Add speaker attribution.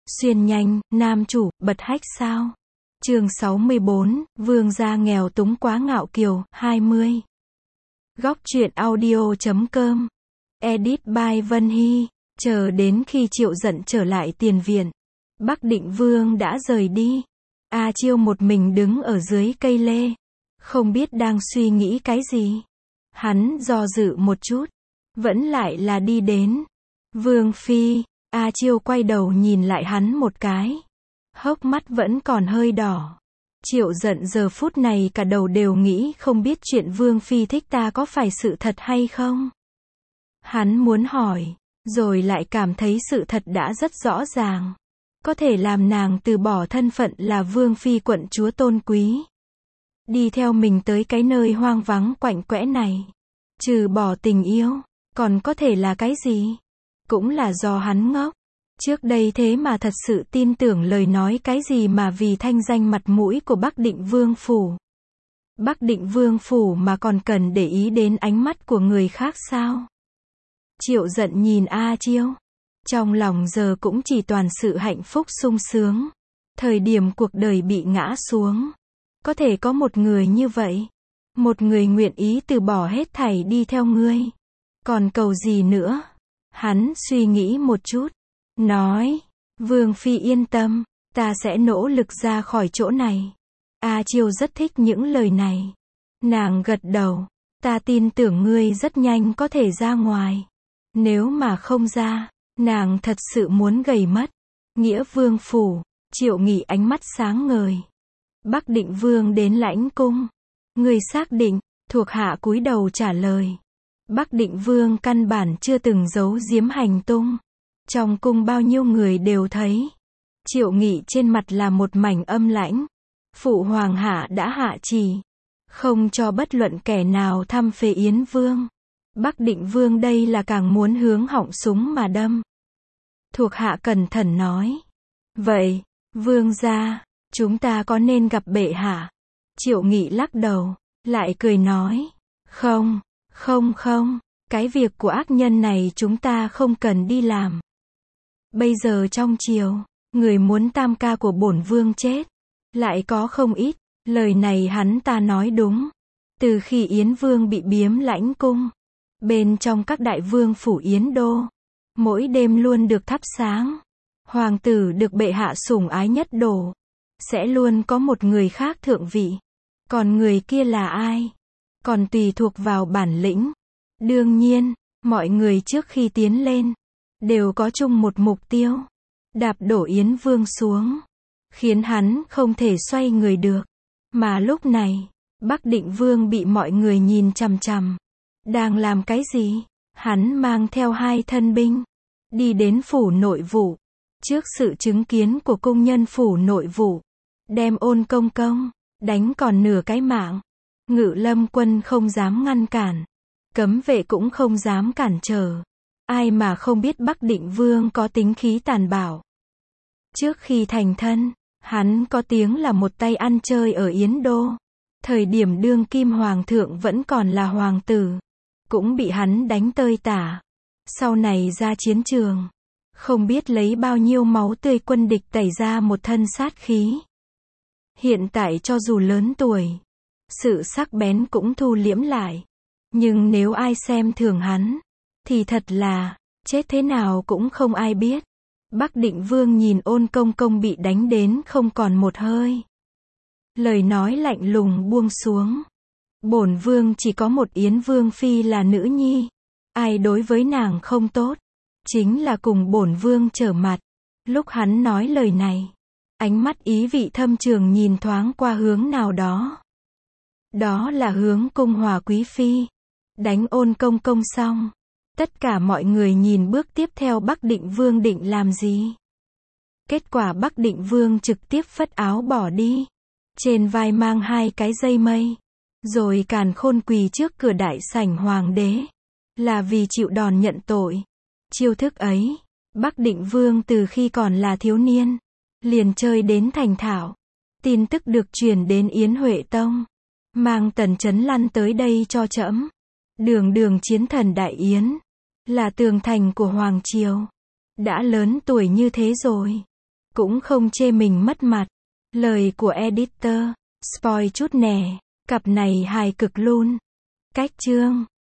Speaker 1: Xuyên nhanh, nam chủ, bật hách sao? Chương 64, vương gia nghèo túng quá ngạo kiều, 20. Góc truyện audio.com. Edit by Vân Hy. Chờ đến khi Triệu Dận trở lại tiền viện, Bắc Định Vương đã rời đi. A Chiêu một mình đứng ở dưới cây lê, không biết đang suy nghĩ cái gì. Hắn do dự một chút, vẫn lại là đi đến. Vương phi. A Chiêu quay đầu nhìn lại hắn một cái, hốc mắt vẫn còn hơi đỏ. Triệu Dận giờ phút này cả đầu đều nghĩ không biết chuyện Vương phi thích ta có phải sự thật hay không. Hắn muốn hỏi, rồi lại cảm thấy sự thật đã rất rõ ràng. Có thể làm nàng từ bỏ thân phận là Vương phi quận chúa tôn quý, đi theo mình tới cái nơi hoang vắng quạnh quẽ này. Trừ bỏ tình yêu, còn có thể là cái gì? Cũng là do hắn ngốc. Trước đây thế mà thật sự tin tưởng lời nói cái gì mà vì thanh danh mặt mũi của Bắc Định Vương phủ. Bắc Định Vương phủ mà còn cần để ý đến ánh mắt của người khác sao? Triệu Dận nhìn A Chiêu, trong lòng giờ cũng chỉ toàn sự hạnh phúc sung sướng. Thời điểm cuộc đời bị ngã xuống, có thể có một người như vậy, một người nguyện ý từ bỏ hết thảy đi theo ngươi, còn cầu gì nữa? Hắn suy nghĩ một chút, nói, Vương phi yên tâm, ta sẽ nỗ lực ra khỏi chỗ này. A Chiêu rất thích những lời này. Nàng gật đầu, ta tin tưởng ngươi rất nhanh có thể ra ngoài. Nếu mà không ra, nàng thật sự muốn gầy mất. Nghĩa Vương phủ. Triệu Nghị ánh mắt sáng ngời. Bắc Định Vương đến lãnh cung. Người xác định? Thuộc hạ cúi đầu trả lời. Bắc Định Vương căn bản chưa từng giấu giếm hành tung. Trong cung bao nhiêu người đều thấy. Triệu Nghị trên mặt là một mảnh âm lãnh. Phụ hoàng hạ đã hạ chỉ, không cho bất luận kẻ nào thăm Phế Yến Vương. Bắc Định Vương đây là càng muốn hướng họng súng mà đâm. Thuộc hạ cẩn thận nói. Vậy, Vương gia, chúng ta có nên gặp bệ hạ? Triệu Nghị lắc đầu, lại cười nói. Không, cái việc của ác nhân này chúng ta không cần đi làm. Bây giờ trong triều, người muốn tam ca của bổn vương chết, lại có không ít. Lời này hắn ta nói đúng. Từ khi Yến Vương bị biếm lãnh cung, bên trong các đại vương phủ Yến Đô, mỗi đêm luôn được thắp sáng. Hoàng tử được bệ hạ sủng ái nhất đổ, sẽ luôn có một người khác thượng vị. Còn người kia là ai? Còn tùy thuộc vào bản lĩnh. Đương nhiên, mọi người trước khi tiến lên, đều có chung một mục tiêu. Đạp đổ Yến Vương xuống, khiến hắn không thể xoay người được. Mà lúc này, Bắc Định Vương bị mọi người nhìn chằm chằm. Đang làm cái gì? Hắn mang theo 2 thân binh, đi đến phủ nội vụ. Trước sự chứng kiến của cung nhân phủ nội vụ, đem Ôn Công Công đánh còn nửa cái mạng. Ngự Lâm quân không dám ngăn cản, cấm vệ cũng không dám cản trở. Ai mà không biết Bắc Định Vương có tính khí tàn bạo. Trước khi thành thân, hắn có tiếng là một tay ăn chơi ở Yến Đô. Thời điểm đương kim hoàng thượng vẫn còn là hoàng tử, cũng bị hắn đánh tơi tả. Sau này ra chiến trường, không biết lấy bao nhiêu máu tươi quân địch tẩy ra một thân sát khí. Hiện tại cho dù lớn tuổi, sự sắc bén cũng thu liễm lại. Nhưng nếu ai xem thường hắn, thì thật là, chết thế nào cũng không ai biết. Bắc Định Vương nhìn Ôn Công Công bị đánh đến không còn một hơi. Lời nói lạnh lùng buông xuống. Bổn vương chỉ có một Yến Vương phi là nữ nhi. Ai đối với nàng không tốt, chính là cùng bổn vương trở mặt. Lúc hắn nói lời này, ánh mắt ý vị thâm trường nhìn thoáng qua hướng nào đó. Đó là hướng cung Hòa quý phi. Đánh Ôn Công Công xong, tất cả mọi người nhìn bước tiếp theo Bắc Định Vương định làm gì. Kết quả Bắc Định Vương trực tiếp phất áo bỏ đi. Trên vai mang 2 cái dây mây. Rồi càn khôn quỳ trước cửa đại sảnh hoàng đế. Là vì chịu đòn nhận tội. Chiêu thức ấy, Bắc Định Vương từ khi còn là thiếu niên, liền chơi đến thành thạo. Tin tức được truyền đến Yến Huệ Tông. Mang Tần Chấn Lăn tới đây cho trẫm. Đường chiến thần Đại Yến, là tường thành của Hoàng Triều. Đã lớn tuổi như thế rồi, cũng không chê mình mất mặt. Lời của editor. Spoil chút nè. Cặp này hài cực luôn. Cách chương.